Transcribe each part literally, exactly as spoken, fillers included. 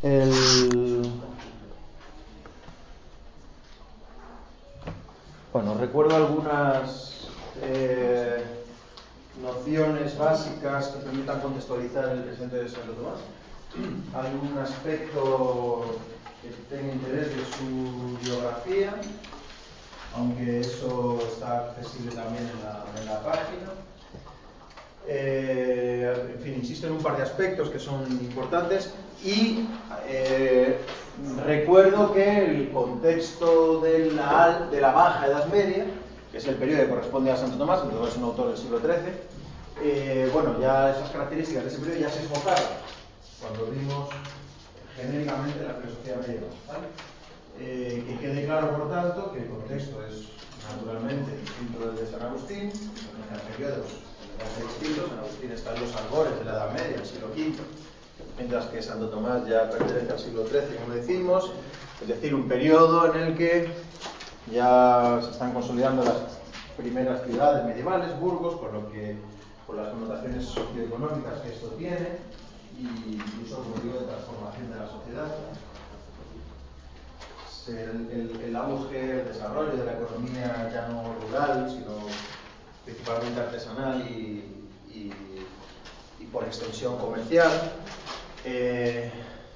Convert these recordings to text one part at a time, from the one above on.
El... Bueno, recuerdo algunas eh, nociones básicas que permitan contextualizar el presente de Santo Tomás. ¿Algún aspecto que tenga interés de su biografía? Aunque eso está accesible también en la, en la página. Eh, en fin, insisto en un par de aspectos que son importantes y eh, recuerdo que el contexto de la, de la Baja Edad Media, que es el periodo que corresponde a Santo Tomás, que es un autor del siglo trece, eh, bueno, ya esas características de ese periodo ya se esbozaron cuando vimos genéricamente la filosofía medieval, ¿vale? Eh, que quede claro, por tanto, que el contexto es naturalmente distinto del de San Agustín, en el periodo distintos. San Agustín está en los albores de la Edad Media, el siglo quinto, mientras que Santo Tomás ya pertenece al siglo trece, como decimos, es decir, un periodo en el que ya se están consolidando las primeras ciudades medievales, burgos, por lo que, por las connotaciones socioeconómicas que esto tiene, y incluso como digo, de transformación de la sociedad. El, el, el auge, el desarrollo de la economía ya no rural, sino principalmente artesanal y, y, y por extensión comercial. Eh,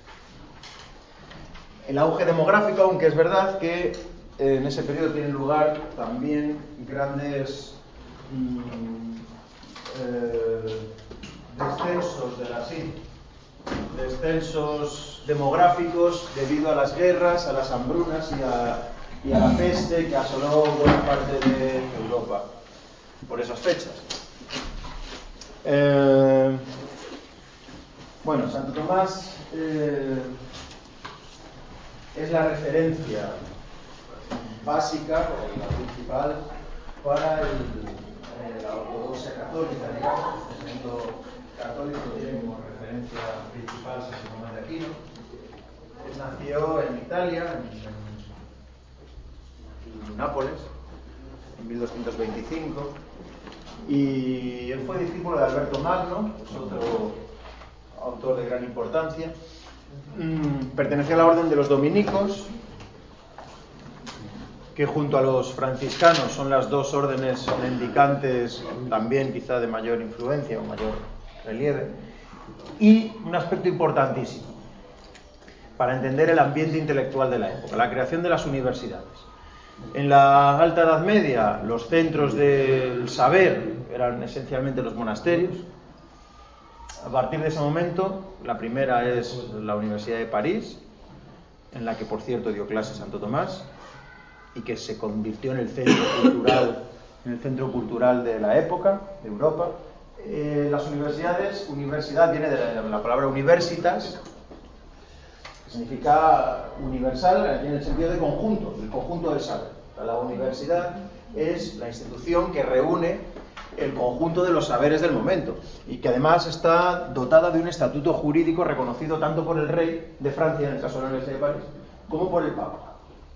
el auge demográfico, aunque es verdad que eh, en ese periodo tienen lugar también grandes mm, eh, descensos de la sí, descensos demográficos debido a las guerras, a las hambrunas y a, y a la peste que asoló buena parte de Europa por esas fechas. Eh, bueno, Santo Tomás eh, es la referencia básica o la principal para el, eh, la ortodoxia católica, digamos. El centro católico tiene como referencia principal Santo Tomás de Aquino. Él nació en Italia, en, en Nápoles, en mil doscientos veinticinco. Y él fue discípulo de Alberto Magno, es otro autor de gran importancia. Mm, pertenecía a la orden de los dominicos, que junto a los franciscanos son las dos órdenes mendicantes también quizá de mayor influencia o mayor relieve. Y un aspecto importantísimo para entender el ambiente intelectual de la época, la creación de las universidades. En la Alta Edad Media, los centros del saber eran esencialmente los monasterios. A partir de ese momento, la primera es la Universidad de París, en la que, por cierto, dio clase Santo Tomás, y que se convirtió en el centro cultural, en el centro cultural de la época, de Europa. Eh, las universidades, universidad viene de la, de la palabra universitas, que significa universal, en el sentido de conjunto, el conjunto del saber. La universidad es la institución que reúne el conjunto de los saberes del momento y que además está dotada de un estatuto jurídico reconocido tanto por el rey de Francia, en el caso de la Universidad de París, como por el Papa.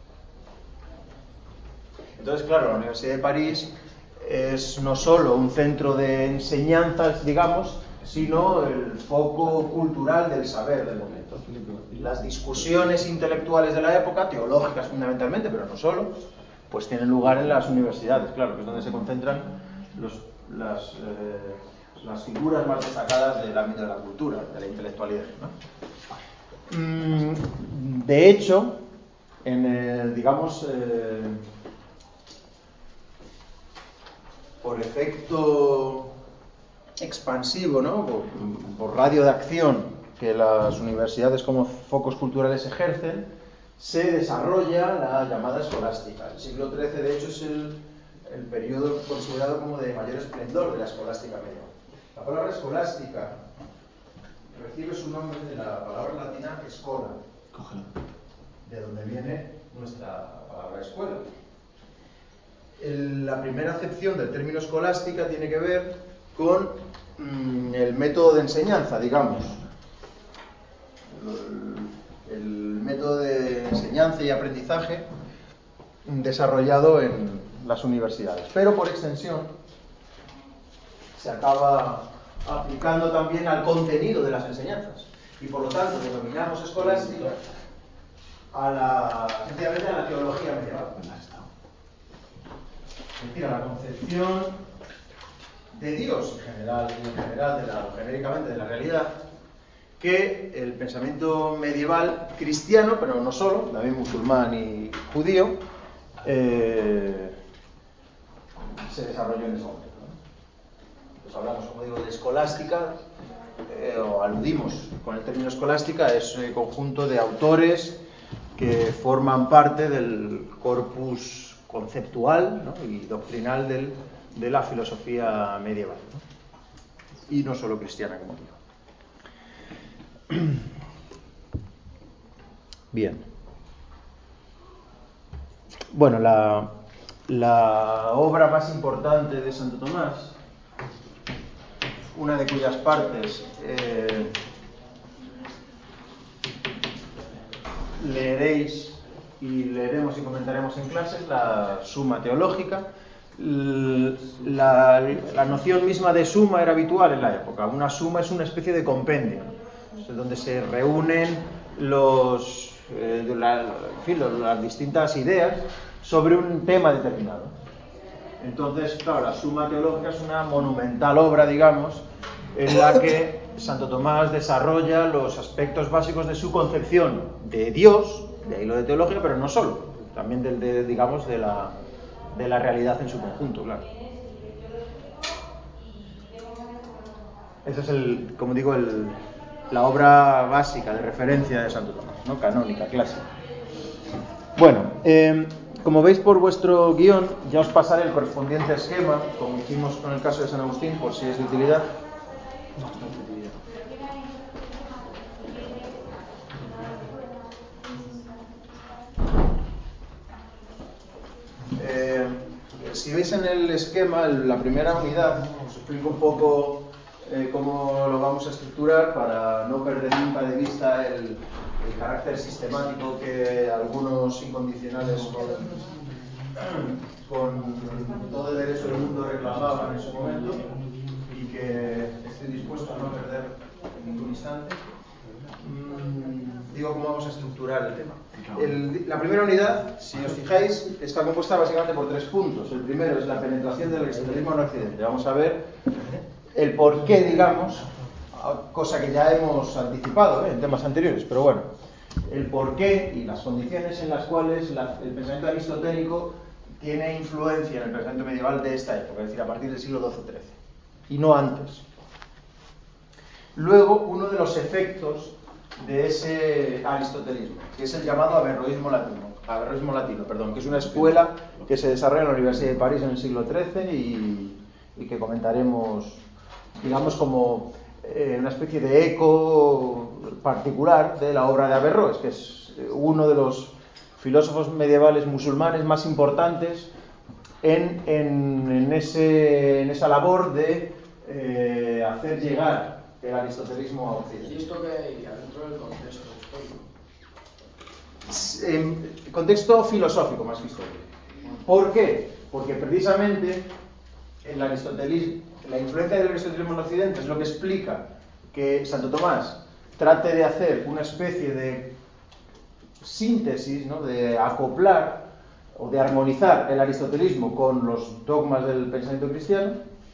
Entonces, claro, la Universidad de París es no solo un centro de enseñanzas, digamos, sino el foco cultural del saber del momento. Las discusiones intelectuales de la época, teológicas fundamentalmente, pero no solo, pues tienen lugar en las universidades, claro, que es donde se concentran los, las, eh, las figuras más destacadas del ámbito de la cultura, de la intelectualidad, ¿no? Mm, de hecho, en el, digamos, eh, por efecto expansivo, ¿no? por, por radio de acción que las universidades como focos culturales ejercen, se desarrolla la llamada escolástica. El siglo trece, de hecho, es el, el periodo considerado como de mayor esplendor de la escolástica medieval. La palabra escolástica recibe su nombre de la palabra latina escola, de donde viene nuestra palabra escuela. El, la primera acepción del término escolástica tiene que ver con mm, el método de enseñanza, digamos. El, el método de enseñanza y aprendizaje desarrollado en las universidades. Pero por extensión se acaba aplicando también al contenido de las enseñanzas. y por lo tanto denominamos escolástica a la, sencillamente a la teología medieval. Es decir, a la concepción de Dios en general, en general de la, genéricamente de la realidad, que el pensamiento medieval cristiano, pero no solo, también musulmán y judío, eh, se desarrolló en ese momento. Pues hablamos, como digo, de escolástica, eh, o aludimos con el término escolástica, es un conjunto de autores que forman parte del corpus conceptual, ¿no?, y doctrinal del, de la filosofía medieval, ¿no?, y no solo cristiana, como digo. Bien. Bueno, la, la obra más importante de Santo Tomás, una de cuyas partes eh, leeréis y leeremos y comentaremos en clases, la Suma Teológica. La, la noción misma de suma era habitual en la época. Una suma es una especie de compendio, ¿no?, donde se reúnen los, eh, la, en fin, las distintas ideas sobre un tema determinado. Entonces, claro, la Suma Teológica es una monumental obra, digamos, en la que Santo Tomás desarrolla los aspectos básicos de su concepción de Dios, de ahí lo de teología, pero no solo, también del, de, digamos, de la, de la realidad en su conjunto, claro. Esa es, el, como digo, el, la obra básica de referencia de Santo Tomás, ¿no?, canónica, clásica. Bueno, eh, como veis por vuestro guión, ya os pasaré el correspondiente esquema, como hicimos con el caso de San Agustín, por si es de utilidad. Eh, si veis en el esquema, la primera unidad, os explico un poco eh, cómo lo vamos a estructurar para no perder nunca de vista el, el carácter sistemático que algunos incondicionales con, con todo el derecho del mundo reclamaban en su momento, y que estoy dispuesto a no perder en ningún instante. Mm, digo cómo vamos a estructurar el tema. El, la primera unidad, si os fijáis, está compuesta básicamente por tres puntos. El primero es la penetración del aristotelismo en Occidente. Vamos a ver el porqué, digamos, cosa que ya hemos anticipado, ¿eh?, en temas anteriores, pero bueno, el porqué y las condiciones en las cuales la, el pensamiento aristotélico tiene influencia en el pensamiento medieval de esta época, es decir, a partir del siglo doce trece, y no antes. Luego, uno de los efectos de ese aristotelismo, que es el llamado averroísmo latino, averroísmo latino, perdón, que es una escuela que se desarrolla en la Universidad de París en el siglo trece y, y que comentaremos, digamos, como eh, una especie de eco particular de la obra de Averroes, que es uno de los filósofos medievales musulmanes más importantes en, en, en, ese, en esa labor de eh, hacer llegar el aristotelismo a Occidente. ¿Y esto qué iría dentro del contexto histórico? En contexto filosófico más que histórico. ¿Por qué? Porque precisamente el aristotelismo, la influencia del aristotelismo en Occidente es lo que explica que Santo Tomás trate de hacer una especie de síntesis, ¿no?, de acoplar o de armonizar el aristotelismo con los dogmas del pensamiento cristiano,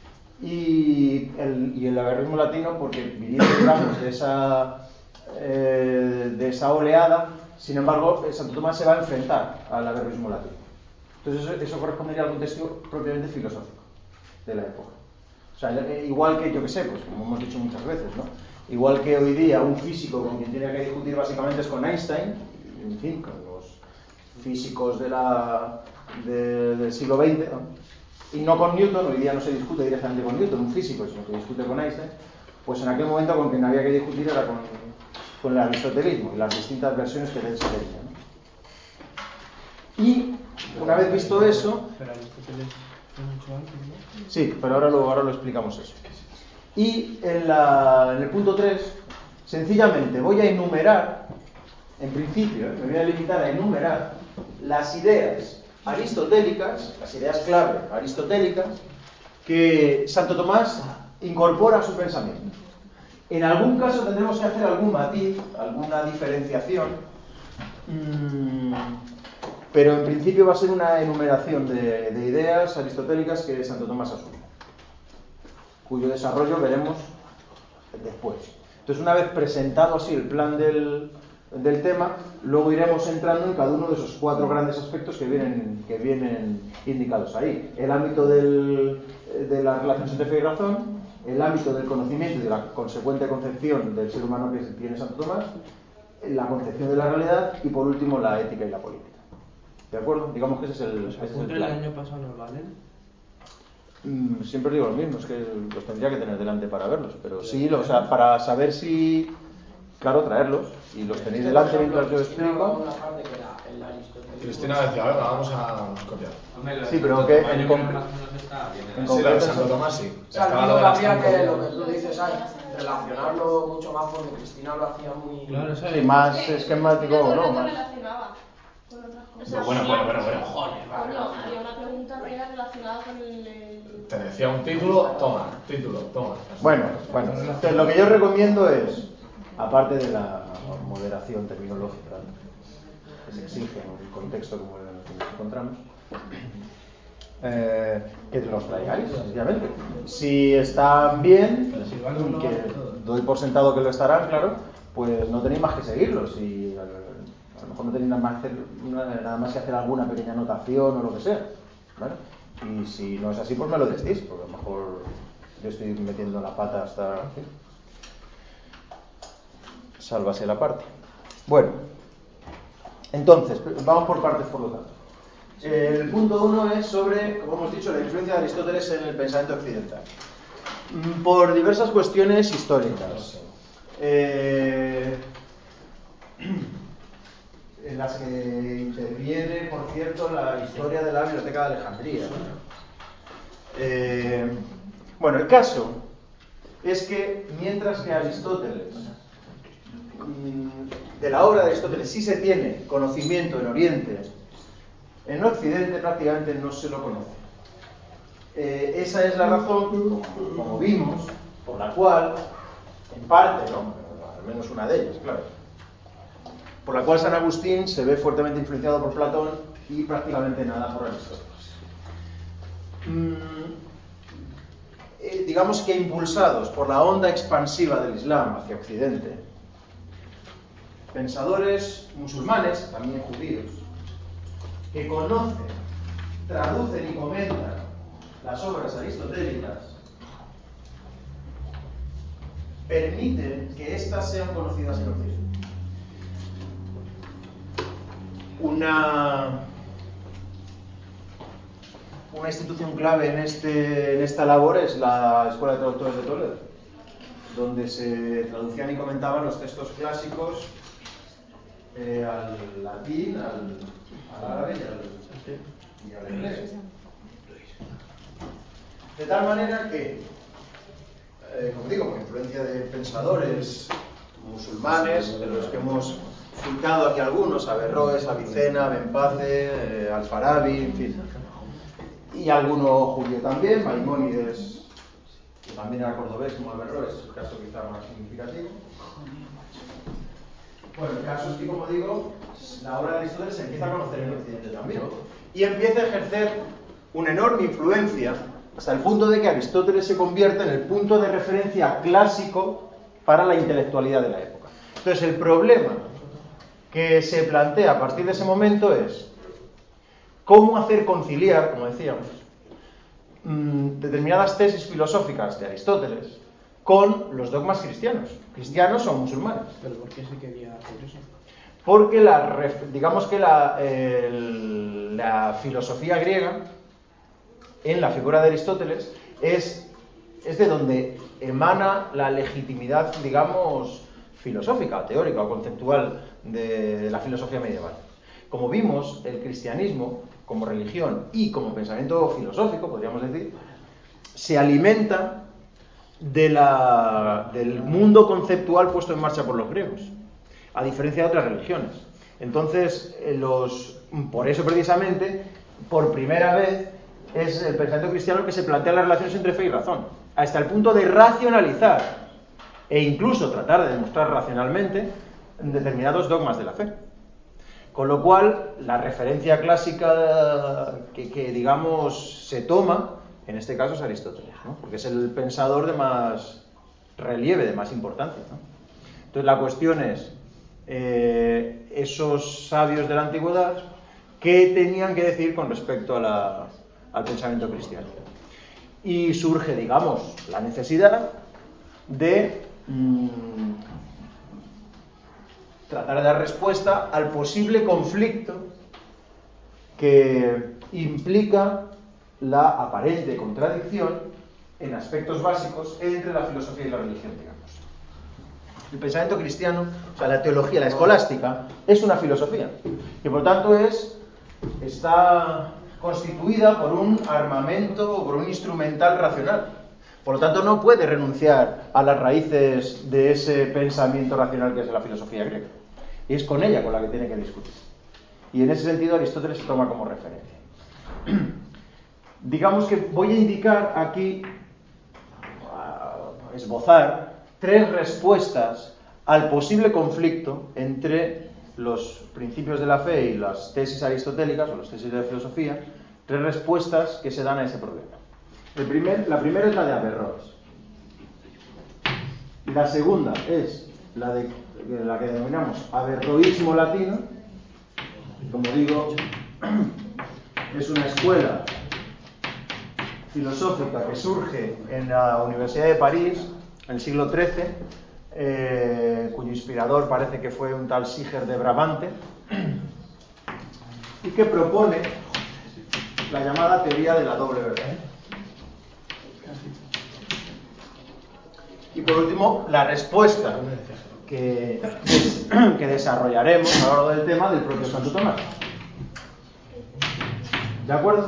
y el, y el averroísmo latino, porque viniendo, digamos, de esa, eh, de esa oleada, sin embargo, Santo Tomás se va a enfrentar al averroísmo latino. Entonces eso, eso correspondería al contexto propiamente filosófico de la época. O sea, igual que, yo que sé, pues como hemos dicho muchas veces, ¿no?, igual que hoy día un físico con quien tiene que discutir básicamente es con Einstein, en fin, con los físicos de la, de, del siglo veinte, ¿no?, y no con Newton. Hoy día no se discute directamente con Newton, un físico, sino que discute con Einstein. Pues en aquel momento con quien había que discutir era con, con el aristotelismo y las distintas versiones que de él se tenían, ¿no? Y una vez visto eso, pero Aristóteles fue mucho antes, ¿no? Sí, pero ahora lo, ahora lo explicamos eso. Y en, la, en el punto tres, sencillamente voy a enumerar, en principio, ¿eh? me voy a limitar a enumerar las ideas aristotélicas, las ideas clave aristotélicas, que Santo Tomás incorpora a su pensamiento. En algún caso tendremos que hacer algún matiz, alguna diferenciación, mmm, pero en principio va a ser una enumeración de, de ideas aristotélicas que Santo Tomás asume, cuyo desarrollo veremos después. Entonces, una vez presentado así el plan del, del tema, luego iremos entrando en cada uno de esos cuatro grandes aspectos que vienen, que vienen indicados ahí. El ámbito del, de las relaciones entre fe y razón, el ámbito del conocimiento y de la consecuente concepción del ser humano que tiene Santo Tomás, la concepción de la realidad y, por último, la ética y la política. ¿De acuerdo? Digamos que ese es el, ¿Los ese es el apuntes plan. del año pasado nos valen? Mm, siempre digo lo mismo, es que los tendría que tener delante para verlos, pero sí, o sea, para saber si, claro, traerlos, y los tenéis delante mientras yo explico. Cristina decía, venga, vamos a copiar. Sí, pero que en, con... en Sí, la de concreto... Santo Tomás sí. O sea, Estaba lo lo de las que habría que cinco. lo que tú dices ahí, relacionarlo mucho más porque Cristina lo hacía muy... Claro, eso Sí, es. más Es que esquemático, todo el ¿no? rato Más... relacionaba con otras cosas. Pues bueno, bueno, bueno, bueno. Cojones, vale, Coño, vale. había una pregunta que era relacionada con el... el- Te decía un título, toma, título, toma. Bueno, bueno, entonces lo que yo recomiendo es, aparte de la moderación terminológica que se exige en un contexto como el que nos encontramos, eh, que los traigáis, sencillamente. Si están bien, que doy por sentado que lo estarán, claro, pues no tenéis más que seguirlos y a lo mejor no tenéis nada más, hacer, nada más que hacer alguna pequeña anotación o lo que sea, ¿vale? Y si no es así, pues me lo decís, porque a lo mejor yo estoy metiendo la pata hasta... ¿sí? Sálvase la parte. Bueno, entonces, vamos por partes, por lo tanto. El punto uno es sobre, como hemos dicho, la influencia de Aristóteles en el pensamiento occidental. Por diversas cuestiones históricas. Eh, en las que interviene, por cierto, la historia de la Biblioteca de Alejandría. Eh, bueno, el caso es que mientras que Aristóteles, de la obra de Aristóteles sí se tiene conocimiento en Oriente, en Occidente prácticamente no se lo conoce. Eh, esa es la razón, como, como vimos, por la cual, en parte, ¿no? Al menos una de ellas, claro, por la cual San Agustín se ve fuertemente influenciado por Platón y prácticamente nada por Aristóteles. Mm, eh, digamos que impulsados por la onda expansiva del Islam hacia Occidente, pensadores musulmanes, también judíos, que conocen, traducen y comentan las obras aristotélicas, permiten que éstas sean conocidas en Occidente. Una, una institución clave en, este, en esta labor es la Escuela de Traductores de Toledo, donde se traducían y comentaban los textos clásicos eh, al latín, al, al árabe y al, y al inglés. De tal manera que, eh, como digo, por influencia de pensadores musulmanes, de los que hemos citado aquí algunos, Averroes, Avicena, Benpace, eh, Al-Farabi, en fin, y alguno judío también, Maimónides, que también era cordobés como Averroes, es el caso quizá más significativo. Bueno, el caso es que, como digo, la obra de Aristóteles se empieza a conocer en Occidente también y empieza a ejercer una enorme influencia hasta el punto de que Aristóteles se convierte en el punto de referencia clásico para la intelectualidad de la época. Entonces, el problema que se plantea a partir de ese momento es cómo hacer conciliar, como decíamos, determinadas tesis filosóficas de Aristóteles con los dogmas cristianos, cristianos o musulmanes. ¿Pero por qué se quería hacer eso? Porque la, digamos que la, el, la filosofía griega, en la figura de Aristóteles, es, es de donde emana la legitimidad, digamos, filosófica, teórica o conceptual de, de la filosofía medieval. Como vimos, el cristianismo, como religión y como pensamiento filosófico, podríamos decir, se alimenta de la, del mundo conceptual puesto en marcha por los griegos, a diferencia de otras religiones. Entonces, los, por eso precisamente, por primera vez, es el pensamiento cristiano que se plantea las relaciones entre fe y razón, hasta el punto de racionalizar e incluso tratar de demostrar racionalmente determinados dogmas de la fe. Con lo cual, la referencia clásica que, que digamos, se toma, en este caso es Aristóteles, ¿no? Porque es el pensador de más relieve, de más importancia, ¿no? Entonces, la cuestión es, eh, esos sabios de la antigüedad, ¿qué tenían que decir con respecto a la, al pensamiento cristiano? Y surge, digamos, la necesidad de mmm, tratar de dar respuesta al posible conflicto que implica la aparente contradicción en aspectos básicos entre la filosofía y la religión, digamos. El pensamiento cristiano, o sea, la teología, la escolástica, es una filosofía, que por tanto es, está constituida por un armamento o por un instrumental racional. Por lo tanto, no puede renunciar a las raíces de ese pensamiento racional que es la filosofía griega. Y es con ella con la que tiene que discutir. Y en ese sentido Aristóteles se toma como referencia. Digamos que voy a indicar aquí, a esbozar, tres respuestas al posible conflicto entre los principios de la fe y las tesis aristotélicas o las tesis de la filosofía, tres respuestas que se dan a ese problema. El primer, la primera es la de Averroes. La segunda es la, de, la que denominamos averroísmo latino. Como digo, es una escuela filosófica que surge en la Universidad de París en el siglo trece, eh, cuyo inspirador parece que fue un tal Siger de Brabante, y que propone la llamada teoría de la doble verdad. Y por último, la respuesta que, que desarrollaremos a lo largo del tema del propio Santo Tomás. ¿De acuerdo?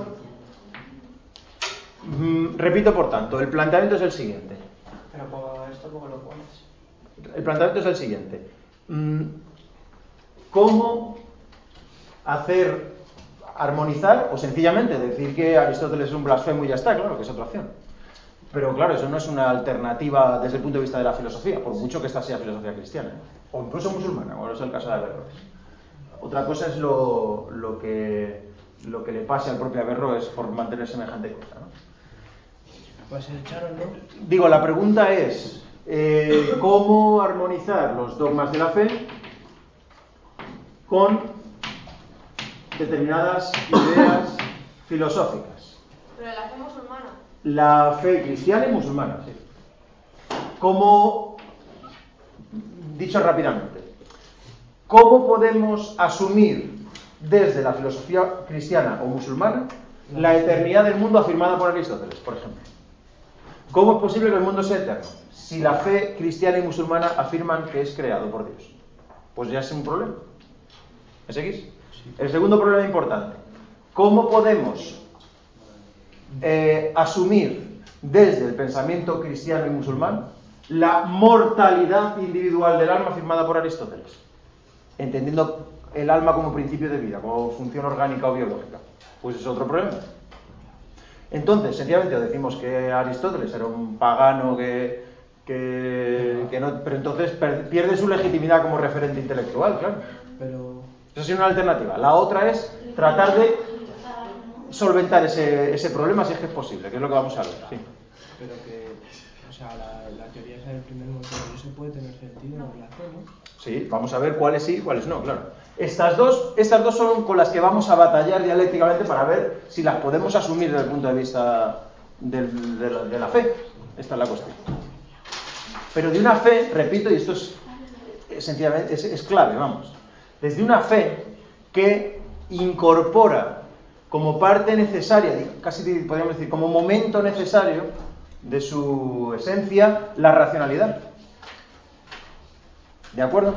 Mm, repito, por tanto, el planteamiento es el siguiente. Pero por esto, ¿cómo lo pones? El planteamiento es el siguiente. Mm, ¿Cómo hacer armonizar o sencillamente decir que Aristóteles es un blasfemo y ya está? Claro que es otra opción. Pero claro, eso no es una alternativa desde el punto de vista de la filosofía, por mucho que esta sea filosofía cristiana, ¿eh? O incluso musulmana, como es el caso de Averroes. Otra cosa es lo, lo, que, lo que le pase al propio Averroes por mantener semejante cosa, ¿no? Pues el Charo, ¿no? Digo, la pregunta es, eh, ¿cómo armonizar los dogmas de la fe con determinadas ideas filosóficas? Pero la fe musulmana. La fe cristiana y musulmana, sí. ¿Cómo, dicho rápidamente, cómo podemos asumir desde la filosofía cristiana o musulmana la eternidad del mundo afirmada por Aristóteles, por ejemplo? ¿Cómo es posible que el mundo sea eterno si la fe cristiana y musulmana afirman que es creado por Dios? Pues ya es un problema. ¿Me seguís? El segundo problema importante. ¿Cómo podemos eh, asumir desde el pensamiento cristiano y musulmán la mortalidad individual del alma afirmada por Aristóteles? Entendiendo el alma como principio de vida, como función orgánica o biológica. Pues es otro problema. Entonces, sencillamente decimos que Aristóteles era un pagano que, que, que no, pero entonces pierde su legitimidad como referente intelectual, claro. Pero... Esa es una alternativa. La otra es tratar de solventar ese, ese problema si es que es posible, que es lo que vamos a ver. Sí. Pero que, o sea, la, la teoría esa del primer motivo no se puede tener sentido en la fe, ¿no? Sí, vamos a ver cuáles sí y cuáles no, claro. Estas dos, estas dos son con las que vamos a batallar dialécticamente para ver si las podemos asumir desde el punto de vista del, de, la, de la fe. Esta es la cuestión. Pero de una fe, repito, y esto es, sencillamente, es, es clave, vamos. Desde una fe que incorpora como parte necesaria, casi podríamos decir, como momento necesario de su esencia, la racionalidad. ¿De acuerdo?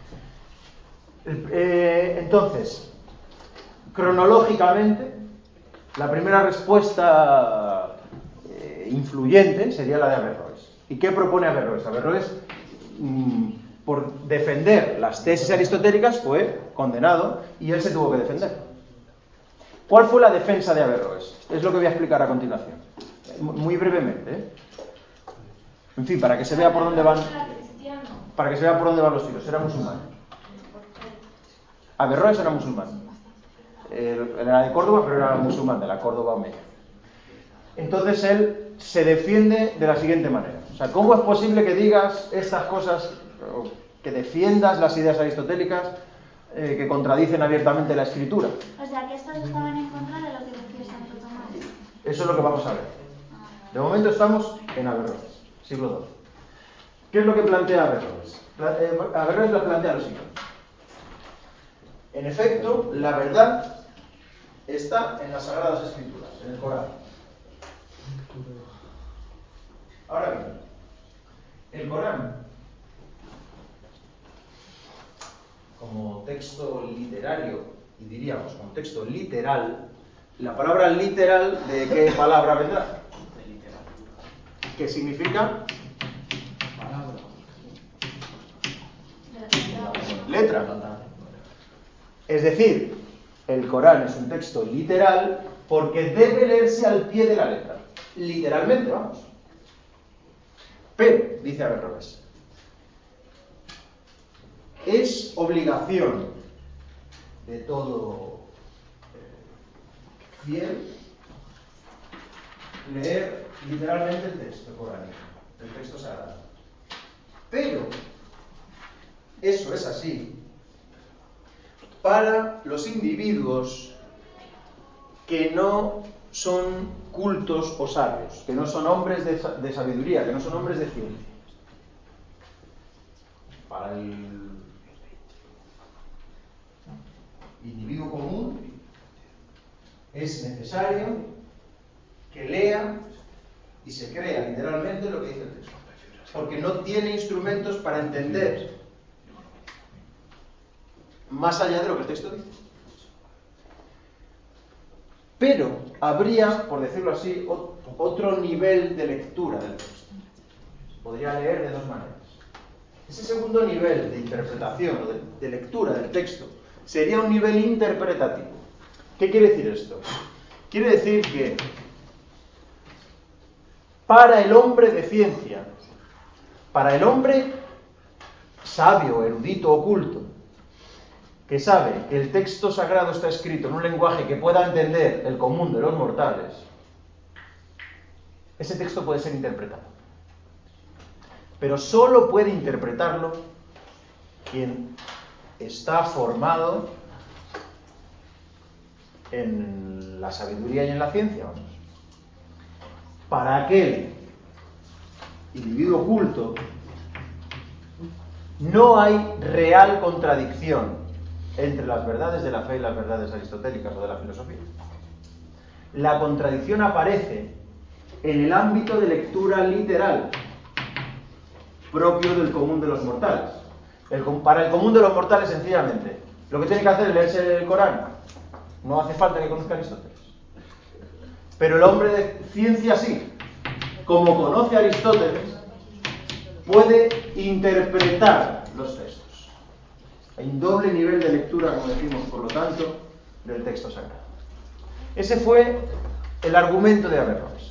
Eh, entonces, cronológicamente, la primera respuesta eh, influyente sería la de Averroes. ¿Y qué propone Averroes? Averroes, mmm, por defender las tesis aristotélicas, fue condenado y él se tuvo que defender. ¿Cuál fue la defensa de Averroes? Es lo que voy a explicar a continuación, muy brevemente, ¿eh? En fin, para que se vea por dónde van, para que se vea por dónde van los tiros. Era musulmán. Averroes era musulmán. Él era de Córdoba, pero era musulmán, de la Córdoba Omeya. Entonces él se defiende de la siguiente manera. O sea, ¿cómo es posible que digas estas cosas, que defiendas las ideas aristotélicas eh, que contradicen abiertamente la escritura? O sea, que estos estaban en contra de lo que decía Santo Tomás. Eso es lo que vamos a ver. De momento estamos en Averroes, siglo doce. ¿Qué es lo que plantea Averroes? Averroes lo plantea lo siguiente. En efecto, la verdad está en las Sagradas Escrituras, en el Corán. Ahora bien, el Corán, como texto literario, y diríamos como texto literal, la palabra literal, ¿de qué palabra vendrá? De literatura. ¿Qué significa? Palabra. Letra. Es decir, el Corán es un texto literal porque debe leerse al pie de la letra. Literalmente, vamos. Pero, dice Averroes, es obligación de todo fiel leer literalmente el texto coránico, el texto sagrado. Pero eso es así para los individuos que no son cultos o sabios, que no son hombres de, de sabiduría, que no son hombres de ciencia. Para el individuo común es necesario que lea y se crea literalmente lo que dice el texto, porque no tiene instrumentos para entender más allá de lo que el texto dice. Pero habría, por decirlo así, otro nivel de lectura del texto. Podría leer de dos maneras. Ese segundo nivel de interpretación o de, de lectura del texto sería un nivel interpretativo. ¿Qué quiere decir esto? Quiere decir que para el hombre de ciencia, para el hombre sabio, erudito, oculto, que sabe que el texto sagrado está escrito en un lenguaje que pueda entender el común de los mortales, ese texto puede ser interpretado. Pero solo puede interpretarlo quien está formado en la sabiduría y en la ciencia, vamos. Para aquel individuo oculto no hay real contradicción entre las verdades de la fe y las verdades aristotélicas o de la filosofía. La contradicción aparece en el ámbito de lectura literal propio del común de los mortales. El, para el común de los mortales, sencillamente, lo que tiene que hacer es leerse el Corán. No hace falta que conozca a Aristóteles. Pero el hombre de ciencia sí. Como conoce a Aristóteles, puede interpretar los textos. Hay un doble nivel de lectura, como decimos, por lo tanto, del texto sagrado. Ese fue el argumento de Averroes.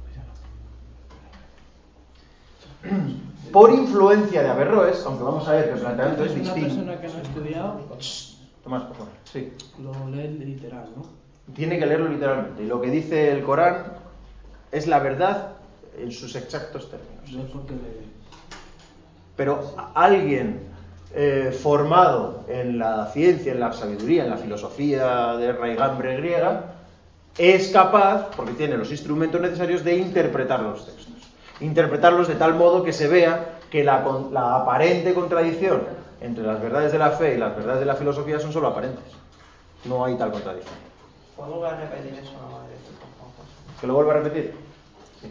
Por influencia de Averroes, aunque vamos a ver que el planteamiento es distinto. Una persona que no ha estudiado, Tomás, por favor. Sí. lo lee literal, ¿no? Tiene que leerlo literalmente. Y lo que dice el Corán es la verdad en sus exactos términos. No es porque le... Pero alguien eh, formado en la ciencia, en la sabiduría, en la filosofía de raigambre griega, es capaz, porque tiene los instrumentos necesarios, de interpretar los textos. Interpretarlos de tal modo que se vea que la, la aparente contradicción entre las verdades de la fe y las verdades de la filosofía son solo aparentes. No hay tal contradicción. ¿Puedo volver a repetir eso? ¿Que lo vuelvo a repetir? Sí.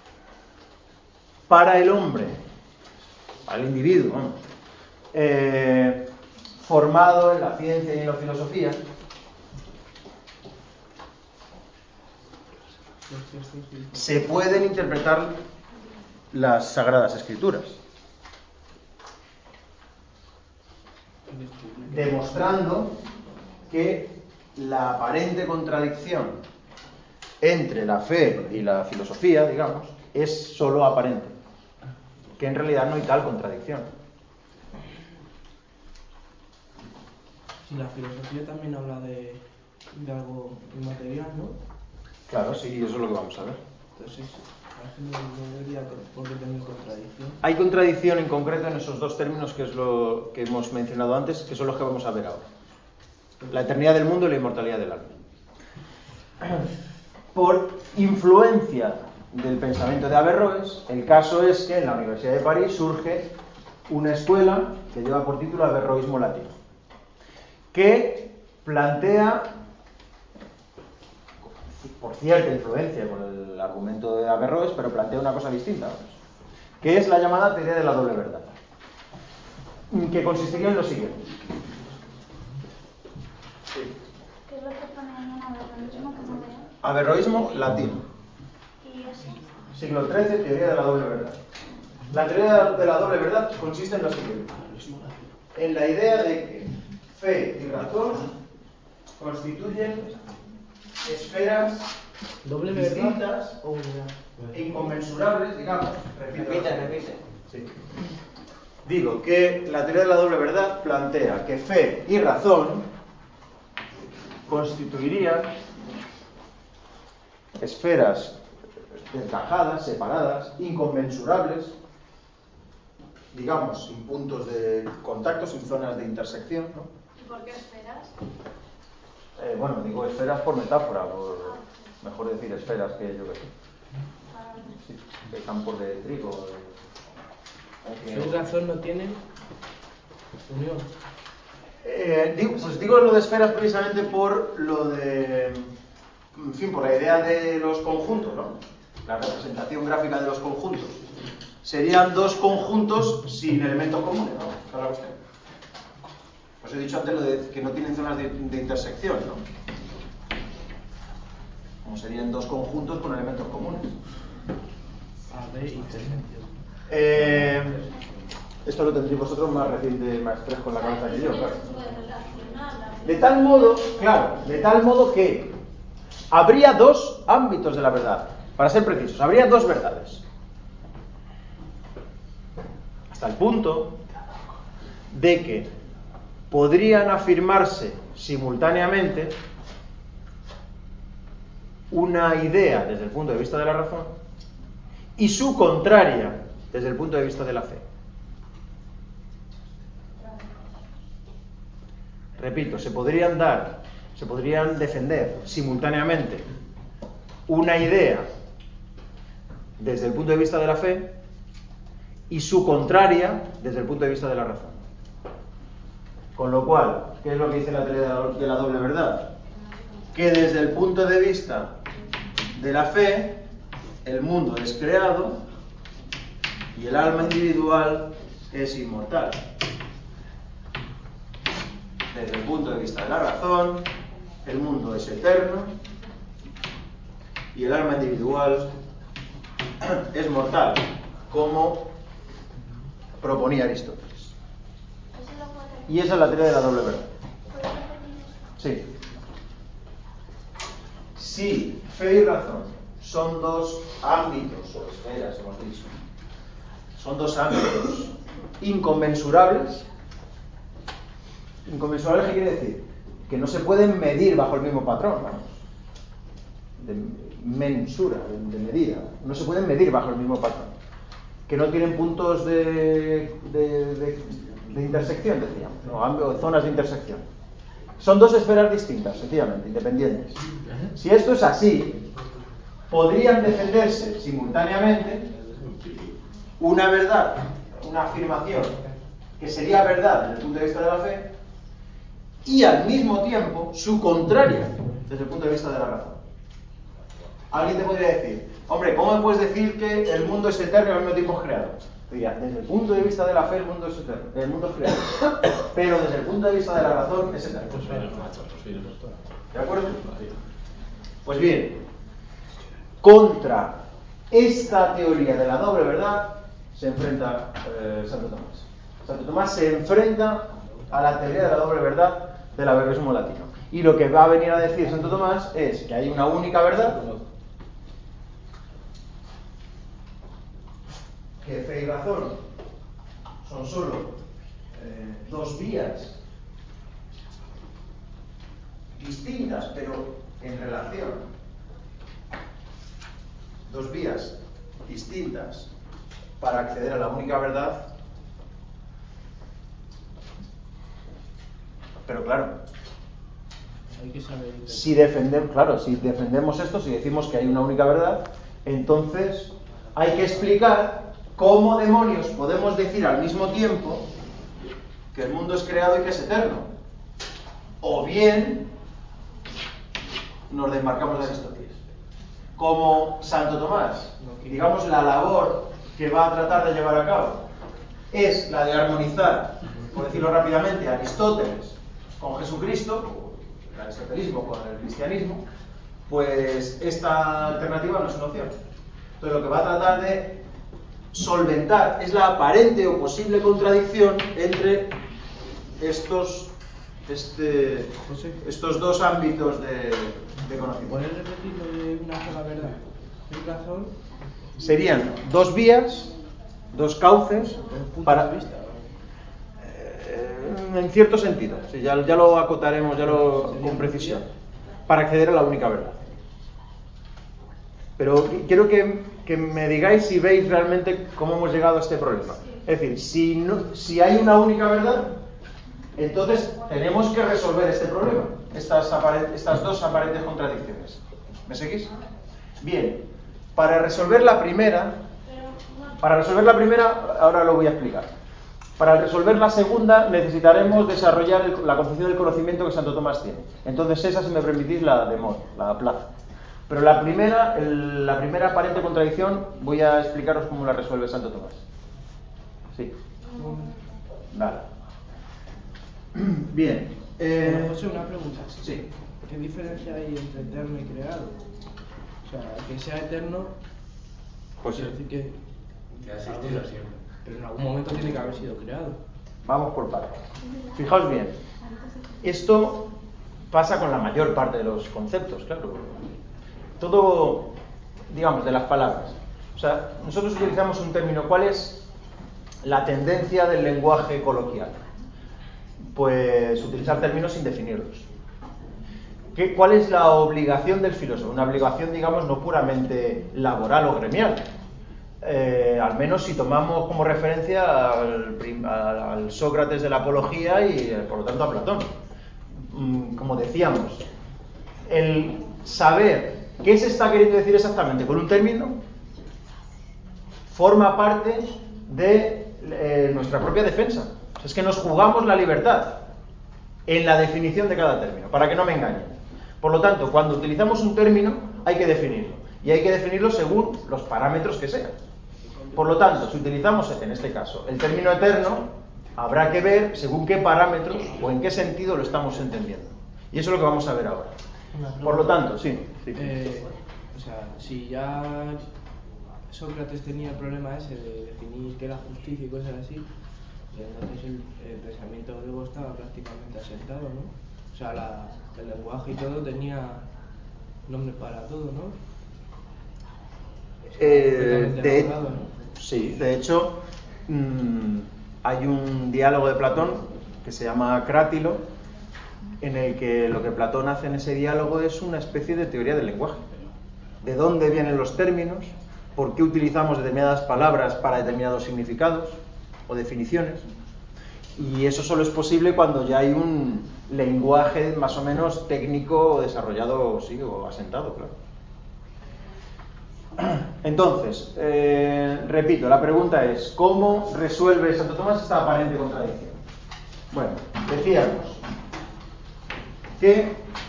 Para el hombre, para el individuo, vamos, eh, formado en la ciencia y en la filosofía, se pueden interpretar las Sagradas Escrituras, demostrando que la aparente contradicción entre la fe y la filosofía, digamos, es solo aparente. que en realidad no hay tal contradicción. Si la filosofía también habla de, de algo inmaterial, ¿no? Claro, sí, eso es lo que vamos a ver. Entonces, no, no debería por qué tener contradicción. Hay contradicción en concreto en esos dos términos que es lo que hemos mencionado antes, que son los que vamos a ver ahora. La eternidad del mundo y la inmortalidad del alma. Por influencia del pensamiento de Averroes, el caso es que en la Universidad de París surge una escuela que lleva por título Averroísmo latino, que plantea, por cierta influencia con el argumento de Averroes, pero plantea una cosa distinta, que es la llamada teoría de la doble verdad, que consistiría en lo siguiente. Sí. ¿Qué es lo que pone ahí en averroísmo que no veo? Averroísmo latino. ¿Y eso? Siglo trece, teoría de la doble verdad. La teoría de la doble verdad consiste en lo siguiente: en la idea de que fe y razón constituyen esferas ¿Doble distintas verdad o unidad? e inconmensurables, digamos. Repito, Repite, repite. Sí. Digo que la teoría de la doble verdad plantea que fe y razón constituirían esferas desgajadas, separadas, inconmensurables, digamos, sin puntos de contacto, sin zonas de intersección, ¿no? ¿Y por qué esferas? Eh, bueno, digo esferas por metáfora, por, mejor decir esferas que yo que sé. Sí, de campo de trigo. De... ¿Qué razón no tiene unión? Eh, digo, pues digo lo de esferas precisamente por lo de, en fin, por la idea de los conjuntos, ¿no? La representación gráfica de los conjuntos. Serían dos conjuntos sin elementos comunes, ¿no? Esa es la cuestión. Os he dicho antes lo de que no tienen zonas de, de intersección, ¿no? Como serían dos conjuntos con elementos comunes. A, B y C. Eh, esto lo tendréis vosotros más reciente, más fresco en la cabeza que yo, claro. De tal modo, claro, de tal modo que habría dos ámbitos de la verdad. Para ser precisos, habría dos verdades. Hasta el punto de que podrían afirmarse simultáneamente una idea desde el punto de vista de la razón y su contraria desde el punto de vista de la fe. Repito, se podrían dar, se podrían defender simultáneamente una idea desde el punto de vista de la fe y su contraria desde el punto de vista de la razón. Con lo cual, ¿qué es lo que dice la teoría de la doble verdad? Que desde el punto de vista de la fe, el mundo es creado y el alma individual es inmortal. Desde el punto de vista de la razón, el mundo es eterno y el alma individual es mortal, como proponía Aristóteles. Y esa es la teoría de la doble verdad. Sí. Si fe y razón son dos ámbitos, o esferas, hemos dicho, son dos ámbitos inconmensurables. Inconmensurables, ¿qué quiere decir? Que no se pueden medir bajo el mismo patrón, vamos, de mensura, de medida. No se pueden medir bajo el mismo patrón. Que no tienen puntos de, de, de, de intersección, decíamos, ¿no? O zonas de intersección. Son dos esferas distintas, sencillamente, independientes. Si esto es así, podrían defenderse simultáneamente una verdad, una afirmación que sería verdad desde el punto de vista de la fe y al mismo tiempo su contraria desde el punto de vista de la razón. Alguien te podría decir, hombre, ¿cómo me puedes decir que el mundo es eterno y al mismo tiempo es creado? Diría, desde el punto de vista de la fe el mundo es eterno, el mundo es creado, pero desde el punto de vista de la razón es eterno. ¿De acuerdo? Pues bien, contra esta teoría de la doble verdad se enfrenta eh, Santo Tomás. Santo Tomás se enfrenta a la teoría de la doble verdad del averroísmo latino. Y lo que va a venir a decir Santo Tomás es que hay una única verdad, que fe y razón son solo eh, dos vías distintas, pero en relación, dos vías distintas para acceder a la única verdad, pero claro, Hay que saber. si defendemos, claro, si defendemos esto, si decimos que hay una única verdad, entonces hay que explicar cómo demonios podemos decir al mismo tiempo que el mundo es creado y que es eterno. O bien nos desmarcamos de Aristóteles. Como Santo Tomás, digamos, la labor que va a tratar de llevar a cabo es la de armonizar, por decirlo rápidamente, a Aristóteles con Jesucristo, el aristotelismo con el cristianismo, pues esta alternativa no es una opción. Entonces lo que va a tratar de solventar es la aparente o posible contradicción entre estos, este, estos dos ámbitos de, de conocimiento. ¿Puedes repetir lo de una sola verdad? ¿Hay razón? Serían dos vías, dos cauces para... De vista. En cierto sentido, sí, ya, ya lo acotaremos ya lo, con precisión, para acceder a la única verdad. Pero quiero que, que me digáis si veis realmente cómo hemos llegado a este problema. Es decir, si, no, si hay una única verdad, entonces tenemos que resolver este problema, estas, aparent, estas dos aparentes contradicciones. ¿Me seguís? Bien, para resolver la primera, para resolver la primera, ahora lo voy a explicar. Para resolver la segunda necesitaremos desarrollar el, la concepción del conocimiento que Santo Tomás tiene. Entonces esa, si me permitís, la demo, la plaza. Pero la primera, el, la primera aparente contradicción voy a explicaros cómo la resuelve Santo Tomás. Sí. Vale. Bien. Eh... Bueno, José, una pregunta. Sí. ¿Qué diferencia hay entre eterno y creado? O sea, que sea eterno, Pues quiere sí. decir que... Que ha existido siempre. Pero en algún momento tiene que haber sido creado. Vamos por partes. Fijaos bien. Esto pasa con la mayor parte de los conceptos, claro. Todo, digamos, de las palabras. O sea, nosotros utilizamos un término. ¿Cuál es la tendencia del lenguaje coloquial? Pues utilizar términos sin definirlos. ¿Qué, ¿Cuál es la obligación del filósofo? Una obligación, digamos, no puramente laboral o gremial. Eh, al menos si tomamos como referencia al, al, al Sócrates de la Apología y por lo tanto a Platón. Mm, como decíamos, el saber qué se está queriendo decir exactamente con un término forma parte de eh, nuestra propia defensa. Es que nos jugamos la libertad en la definición de cada término, para que no me engañen. Por lo tanto, cuando utilizamos un término hay que definirlo, y hay que definirlo según los parámetros que sean. Por lo tanto, si utilizamos, en este caso, el término eterno, habrá que ver según qué parámetros o en qué sentido lo estamos entendiendo. Y eso es lo que vamos a ver ahora. Por lo tanto, sí. sí. Eh, o sea, si ya Sócrates tenía el problema ese de definir qué era justicia y cosas así, entonces el, el pensamiento griego estaba prácticamente asentado, ¿no? O sea, la, el lenguaje y todo tenía nombre para todo, ¿no? Eh, de, elaborado, ¿no? Sí, de hecho, mmm, hay un diálogo de Platón que se llama Crátilo, en el que lo que Platón hace en ese diálogo es una especie de teoría del lenguaje. ¿De dónde vienen los términos? ¿Por qué utilizamos determinadas palabras para determinados significados o definiciones? Y eso solo es posible cuando ya hay un lenguaje más o menos técnico desarrollado, sí, o asentado, claro. Entonces, eh, repito, la pregunta es, ¿cómo resuelve Santo Tomás esta aparente contradicción? Bueno, decíamos que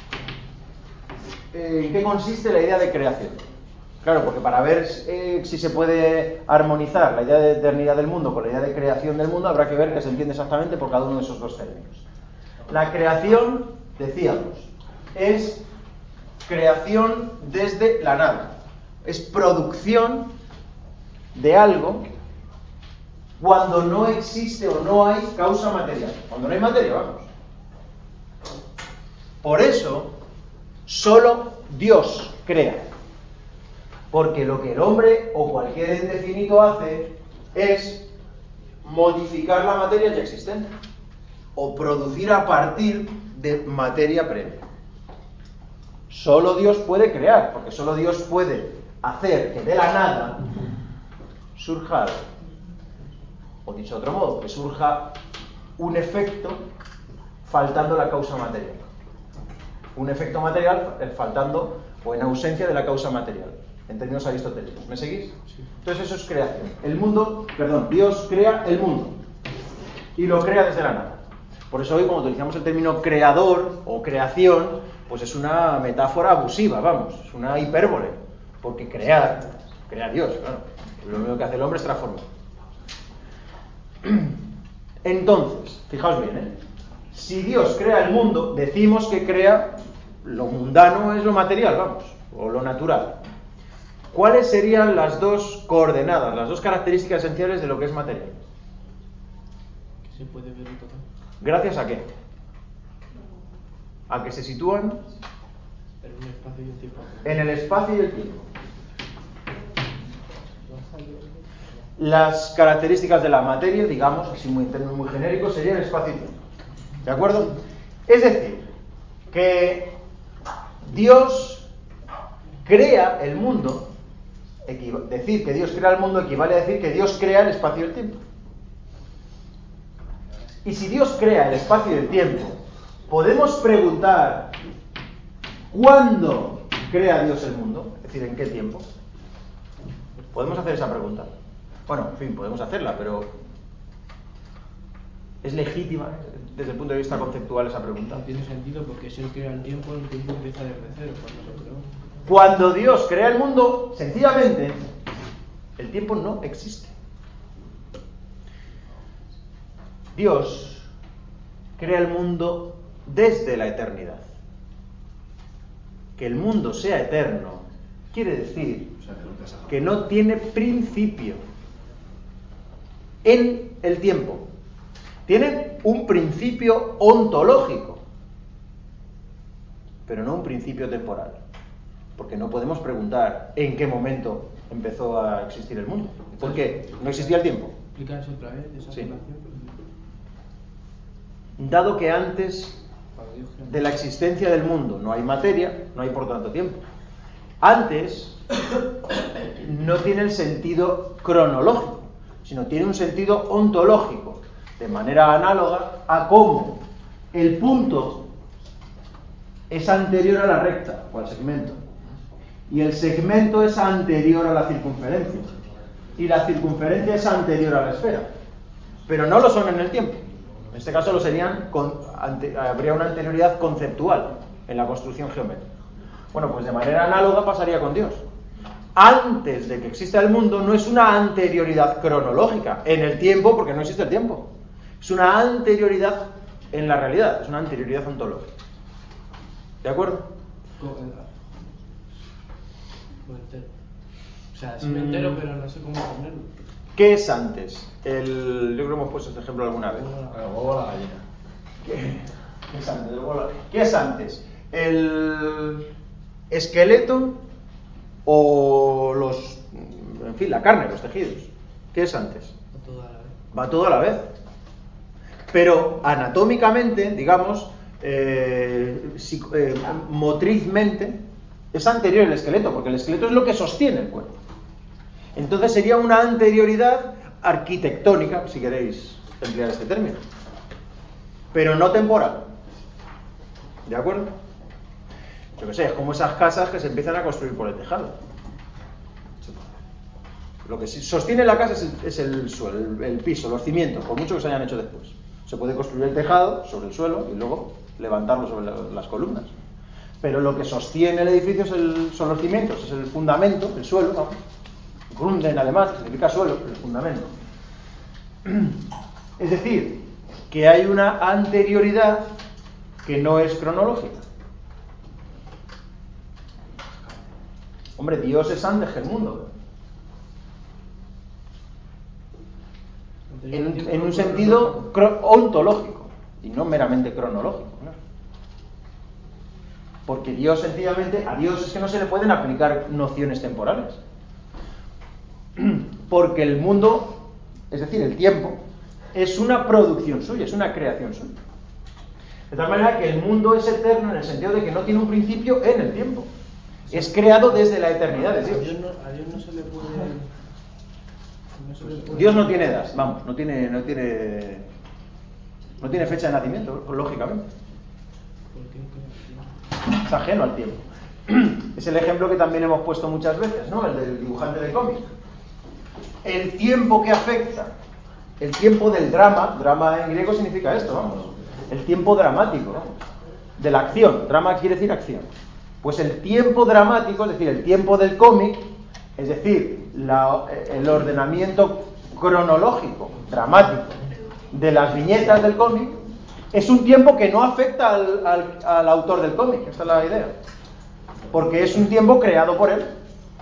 eh, ¿en qué consiste la idea de creación? Claro, porque para ver eh, si se puede armonizar la idea de eternidad del mundo con la idea de creación del mundo, habrá que ver qué se entiende exactamente por cada uno de esos dos términos. La creación, decíamos, es creación desde la nada. Es producción de algo cuando no existe o no hay causa material. Cuando no hay materia, vamos. Por eso, solo Dios crea. Porque lo que el hombre o cualquier ente finito hace es modificar la materia ya existente o producir a partir de materia previa. Solo Dios puede crear, porque solo Dios puede hacer que de la nada surja algo. O dicho de otro modo, que surja un efecto faltando la causa material. Un efecto material faltando o en ausencia de la causa material, en términos aristotélicos. ¿Me seguís? Sí. Entonces eso es creación. El mundo, perdón, Dios crea el mundo y lo crea desde la nada. Por eso hoy, cuando utilizamos el término creador o creación, pues es una metáfora abusiva, vamos, es una hipérbole, porque crear, crea Dios, claro. Lo único que hace el hombre es transformar. Entonces, fijaos bien, ¿eh? Si Dios crea el mundo, decimos que crea lo mundano, es lo material, vamos, o lo natural. ¿Cuáles serían las dos coordenadas, las dos características esenciales de lo que es material? Que se puede ver y tocar. ¿Gracias a qué? ¿A que se sitúan? En un espacio y un tiempo. En el espacio y el tiempo. Las características de la materia, digamos, así muy, en términos muy genéricos, serían espacio y tiempo. ¿De acuerdo? Es decir, que Dios crea el mundo, equiv- decir que Dios crea el mundo equivale a decir que Dios crea el espacio y el tiempo. Y si Dios crea el espacio y el tiempo, podemos preguntar ¿cuándo crea Dios el mundo? Es decir, ¿en qué tiempo? Podemos hacer esa pregunta. Bueno, en fin, podemos hacerla, pero ¿es legítima desde el punto de vista conceptual esa pregunta? No tiene sentido porque si Él crea el tiempo, el tiempo empieza desde cero cuando se creó. Cuando Dios crea el mundo, sencillamente, el tiempo no existe. Dios crea el mundo desde la eternidad. Que el mundo sea eterno quiere decir que no tiene principio en el tiempo. Tiene un principio ontológico, pero no un principio temporal. Porque no podemos preguntar en qué momento empezó a existir el mundo. ¿Por qué? No existía el tiempo. ¿Explicar eso otra vez? Esa Sí. relación. Dado que antes de la existencia del mundo no hay materia, no hay por tanto tiempo. Antes no tiene el sentido cronológico, sino tiene un sentido ontológico, de manera análoga a cómo el punto es anterior a la recta o al segmento, y el segmento es anterior a la circunferencia, y la circunferencia es anterior a la esfera, pero no lo son en el tiempo. En este caso lo serían con, ante, habría una anterioridad conceptual en la construcción geométrica. Bueno, pues de manera análoga pasaría con Dios. Antes de que exista el mundo no es una anterioridad cronológica en el tiempo, porque no existe el tiempo. Es una anterioridad en la realidad, es una anterioridad ontológica. ¿De acuerdo? O sea, sí me entero, pero no sé cómo ponerlo. ¿Qué es antes? El, yo creo que hemos puesto este ejemplo alguna vez. El huevo o la gallina. ¿Qué, qué es antes? ¿Qué es antes? ¿El esqueleto o los, en fin, la carne, los tejidos? ¿Qué es antes? Va todo a la vez. Va todo a la vez. Pero anatómicamente, digamos, eh, psico, eh, motrizmente, es anterior el esqueleto, porque el esqueleto es lo que sostiene el cuerpo. Entonces sería una anterioridad arquitectónica, si queréis emplear este término, pero no temporal. ¿De acuerdo? Yo qué sé, es como esas casas que se empiezan a construir por el tejado. Lo que sostiene la casa es el, es el suelo, el, el piso, los cimientos, por mucho que se hayan hecho después. Se puede construir el tejado sobre el suelo y luego levantarlo sobre la, las columnas. Pero lo que sostiene el edificio es el, son los cimientos, es el fundamento, el suelo, vamos. Grund en alemán significa suelo, el fundamento. Es decir, que hay una anterioridad que no es cronológica. Hombre, Dios es antes que el mundo. En, en un sentido ontológico y no meramente cronológico, ¿no? Porque Dios sencillamente, a Dios es que no se le pueden aplicar nociones temporales. Porque el mundo es decir, el tiempo, es una producción suya, es una creación suya. De tal manera que el mundo es eterno en el sentido de que no tiene un principio en el tiempo. Es creado desde la eternidad de Dios. A Dios no, a Dios no se le puede... No se le puede... Dios no tiene edad, vamos, no tiene, no tiene, no tiene fecha de nacimiento, pues, lógicamente. ¿Por qué? Es ajeno al tiempo. Es el ejemplo que también hemos puesto muchas veces, ¿no? El del dibujante de cómic. El tiempo que afecta, el tiempo del drama, drama en griego significa esto, vamos, el tiempo dramático, vamos, de la acción. Drama quiere decir acción. Pues el tiempo dramático, es decir, el tiempo del cómic, es decir, la, el ordenamiento cronológico, dramático, de las viñetas del cómic, es un tiempo que no afecta al, al, al autor del cómic, esta es la idea, porque es un tiempo creado por él.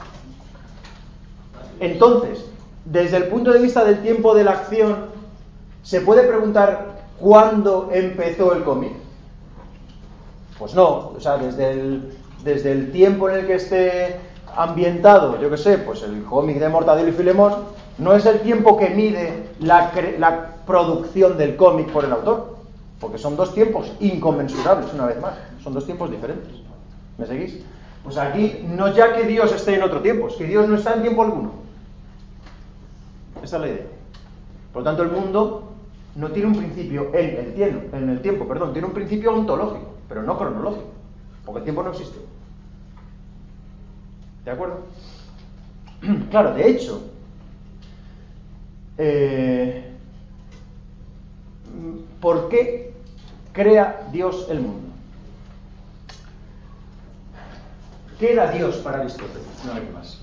Entonces, desde el punto de vista del tiempo de la acción, ¿se puede preguntar cuándo empezó el cómic? Pues no, o sea, desde el, desde el tiempo en el que esté ambientado, yo qué sé, pues el cómic de Mortadelo y Filemón, no es el tiempo que mide la, la producción del cómic por el autor, porque son dos tiempos inconmensurables, una vez más, son dos tiempos diferentes. ¿Me seguís? Pues aquí no ya que Dios esté en otro tiempo, es que Dios no está en tiempo alguno. Esa es la idea. Por lo tanto, el mundo no tiene un principio en el tiempo, en el tiempo, perdón, tiene un principio ontológico, pero no cronológico, porque el tiempo no existe. ¿De acuerdo? Claro, de hecho, eh, ¿por qué crea Dios el mundo? ¿Qué era Dios para Aristóteles? No hay más.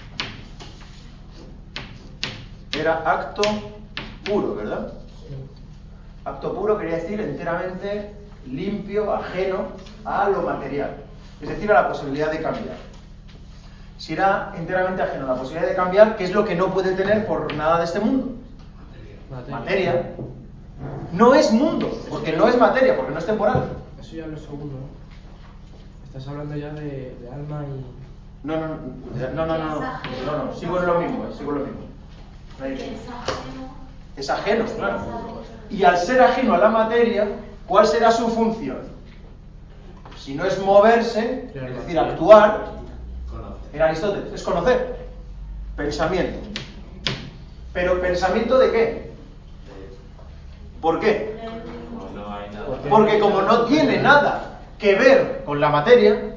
Era acto puro, ¿verdad? Acto puro quería decir enteramente limpio, ajeno a lo material, es decir, a la posibilidad de cambiar. Si era enteramente ajeno a la posibilidad de cambiar, ¿qué es lo que no puede tener por nada de este mundo? Materia. Materia. No es mundo, porque no es materia, porque no es temporal. Eso ya es lo segundo, ¿no? Estás hablando ya de, de alma y... No, no, no, no, no, no, no, no, no, sigo en lo mismo, eh, sigo en lo mismo. No hay... Es ajeno, claro. Y al ser ajeno a la materia, ¿cuál será su función? Si no es moverse, es decir, actuar, en Aristóteles, es conocer, pensamiento. ¿Pero pensamiento de qué? ¿Por qué? Porque como no tiene nada que ver con la materia,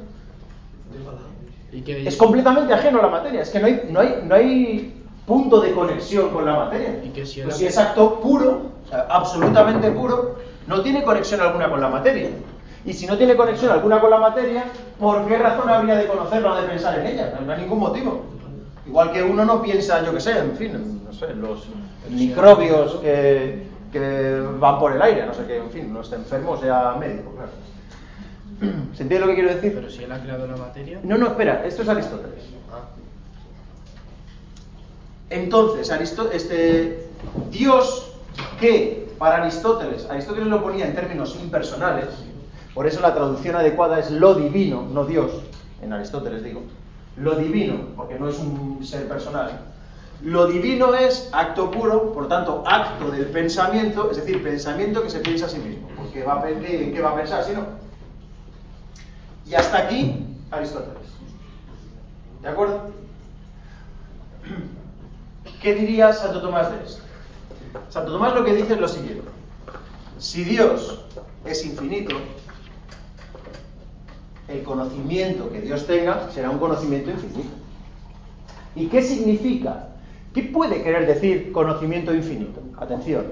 es completamente ajeno a la materia. Es que no hay, no hay, no hay punto de conexión con la materia. Pues si es acto puro, o sea, absolutamente puro, no tiene conexión alguna con la materia. Y si no tiene conexión alguna con la materia, ¿por qué razón habría de conocerla o de pensar en ella? No hay ningún motivo. Igual que uno no piensa, yo qué sé, en fin, no sé, los microbios que, que van por el aire, no sé qué, en fin, no esté enfermo, sea médico, claro. ¿Se entiende lo que quiero decir? Pero si él ha creado la materia... No, no, espera, esto es Aristóteles. Entonces, Aristó este Dios, que para Aristóteles, Aristóteles lo ponía en términos impersonales, por eso la traducción adecuada es lo divino, no Dios, en Aristóteles digo, lo divino, porque no es un ser personal. Lo divino es acto puro, por tanto, acto del pensamiento, es decir, pensamiento que se piensa a sí mismo, porque va a, ¿qué, qué va a pensar si no? Y hasta aquí, Aristóteles. ¿De acuerdo? ¿Qué diría Santo Tomás de esto? Santo Tomás lo que dice es lo siguiente: si Dios es infinito, el conocimiento que Dios tenga será un conocimiento infinito. ¿Y qué significa? ¿Qué puede querer decir conocimiento infinito? Atención.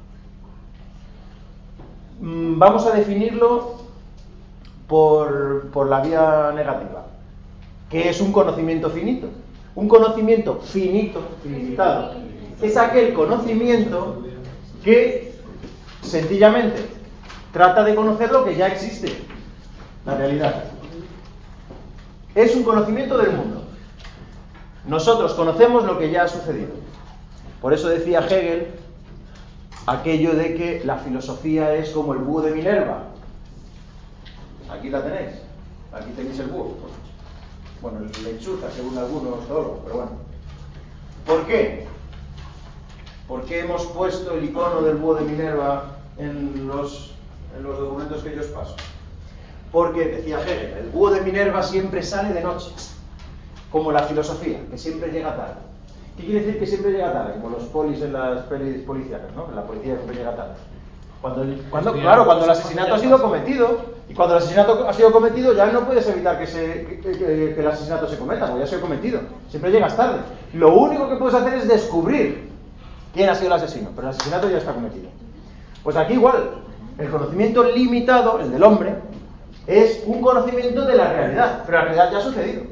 Vamos a definirlo por, por la vía negativa. ¿Qué es un conocimiento finito? Un conocimiento finito, finificado, es aquel conocimiento que sencillamente trata de conocer lo que ya existe, la realidad. Es un conocimiento del mundo. Nosotros conocemos lo que ya ha sucedido. Por eso decía Hegel aquello de que la filosofía es como el búho de Minerva. Aquí la tenéis. Aquí tenéis el búho. Bueno, el lechuza, según algunos teólogos, pero bueno. ¿Por qué? ¿Por qué hemos puesto el icono del búho de Minerva en los, en los documentos que yo os paso? Porque, decía Hegel, el búho de Minerva siempre sale de noche, como la filosofía, que siempre llega tarde. ¿Qué quiere decir que siempre llega tarde? Como los polis en las pelis policiales, ¿no? La policía siempre llega tarde. Cuando, el, cuando, claro, cuando el asesinato ha sido cometido, y cuando el asesinato ha sido cometido ya no puedes evitar que, se, que, que, que el asesinato se cometa, porque ya ha sido cometido. Siempre llegas tarde. Lo único que puedes hacer es descubrir quién ha sido el asesino, pero el asesinato ya está cometido. Pues aquí igual, el conocimiento limitado, el del hombre, es un conocimiento de la realidad, pero la realidad ya ha sucedido.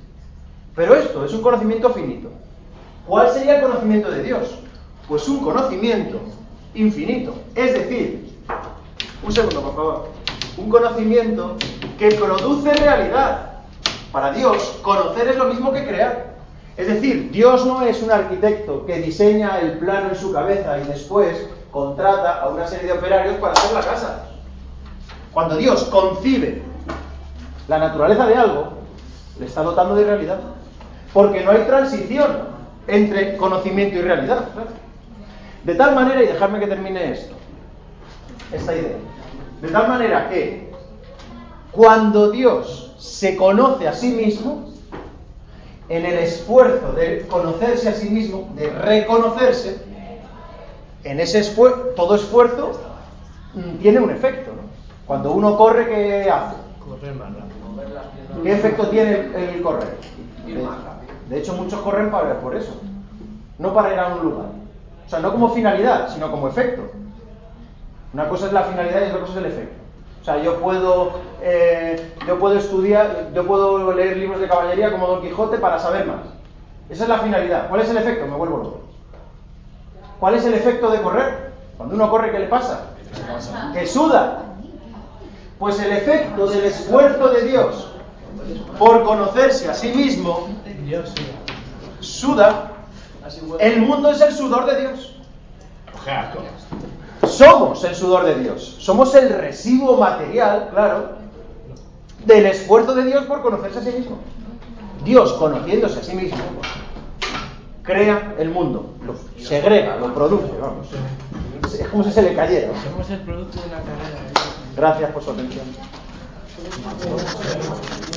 Pero esto es un conocimiento finito. ¿Cuál sería el conocimiento de Dios? Pues un conocimiento infinito. Es decir, un segundo por favor, un conocimiento que produce realidad. Para Dios, conocer es lo mismo que crear. Es decir, Dios no es un arquitecto que diseña el plano en su cabeza y después contrata a una serie de operarios para hacer la casa. Cuando Dios concibe la naturaleza de algo, le está dotando de realidad. Porque no hay transición entre conocimiento y realidad. De tal manera, y dejadme que termine esto, esta idea, de tal manera que cuando Dios se conoce a sí mismo, en el esfuerzo de conocerse a sí mismo, de reconocerse, en ese esfuerzo, todo esfuerzo mmm, tiene un efecto, ¿no? Cuando uno corre, ¿qué hace? Correr más rápido. ¿Qué efecto tiene el, el correr? De, de hecho, muchos corren para, por eso, no para ir a un lugar. O sea, no como finalidad, sino como efecto. Una cosa es la finalidad y otra cosa es el efecto. O sea, yo puedo, eh, yo puedo estudiar, yo puedo leer libros de caballería como Don Quijote para saber más. Esa es la finalidad. ¿Cuál es el efecto? Me vuelvo loco. ¿Cuál es el efecto de correr? Cuando uno corre, ¿qué le pasa? Que suda. Pues el efecto del esfuerzo de Dios por conocerse a sí mismo, suda. El mundo es el sudor de Dios. Somos el sudor de Dios. Somos el residuo material, claro, del esfuerzo de Dios por conocerse a sí mismo. Dios, conociéndose a sí mismo, crea el mundo, lo segrega, lo produce, vamos. Es como si se le cayera, ¿no? Somos el producto de una carrera. Gracias por su atención.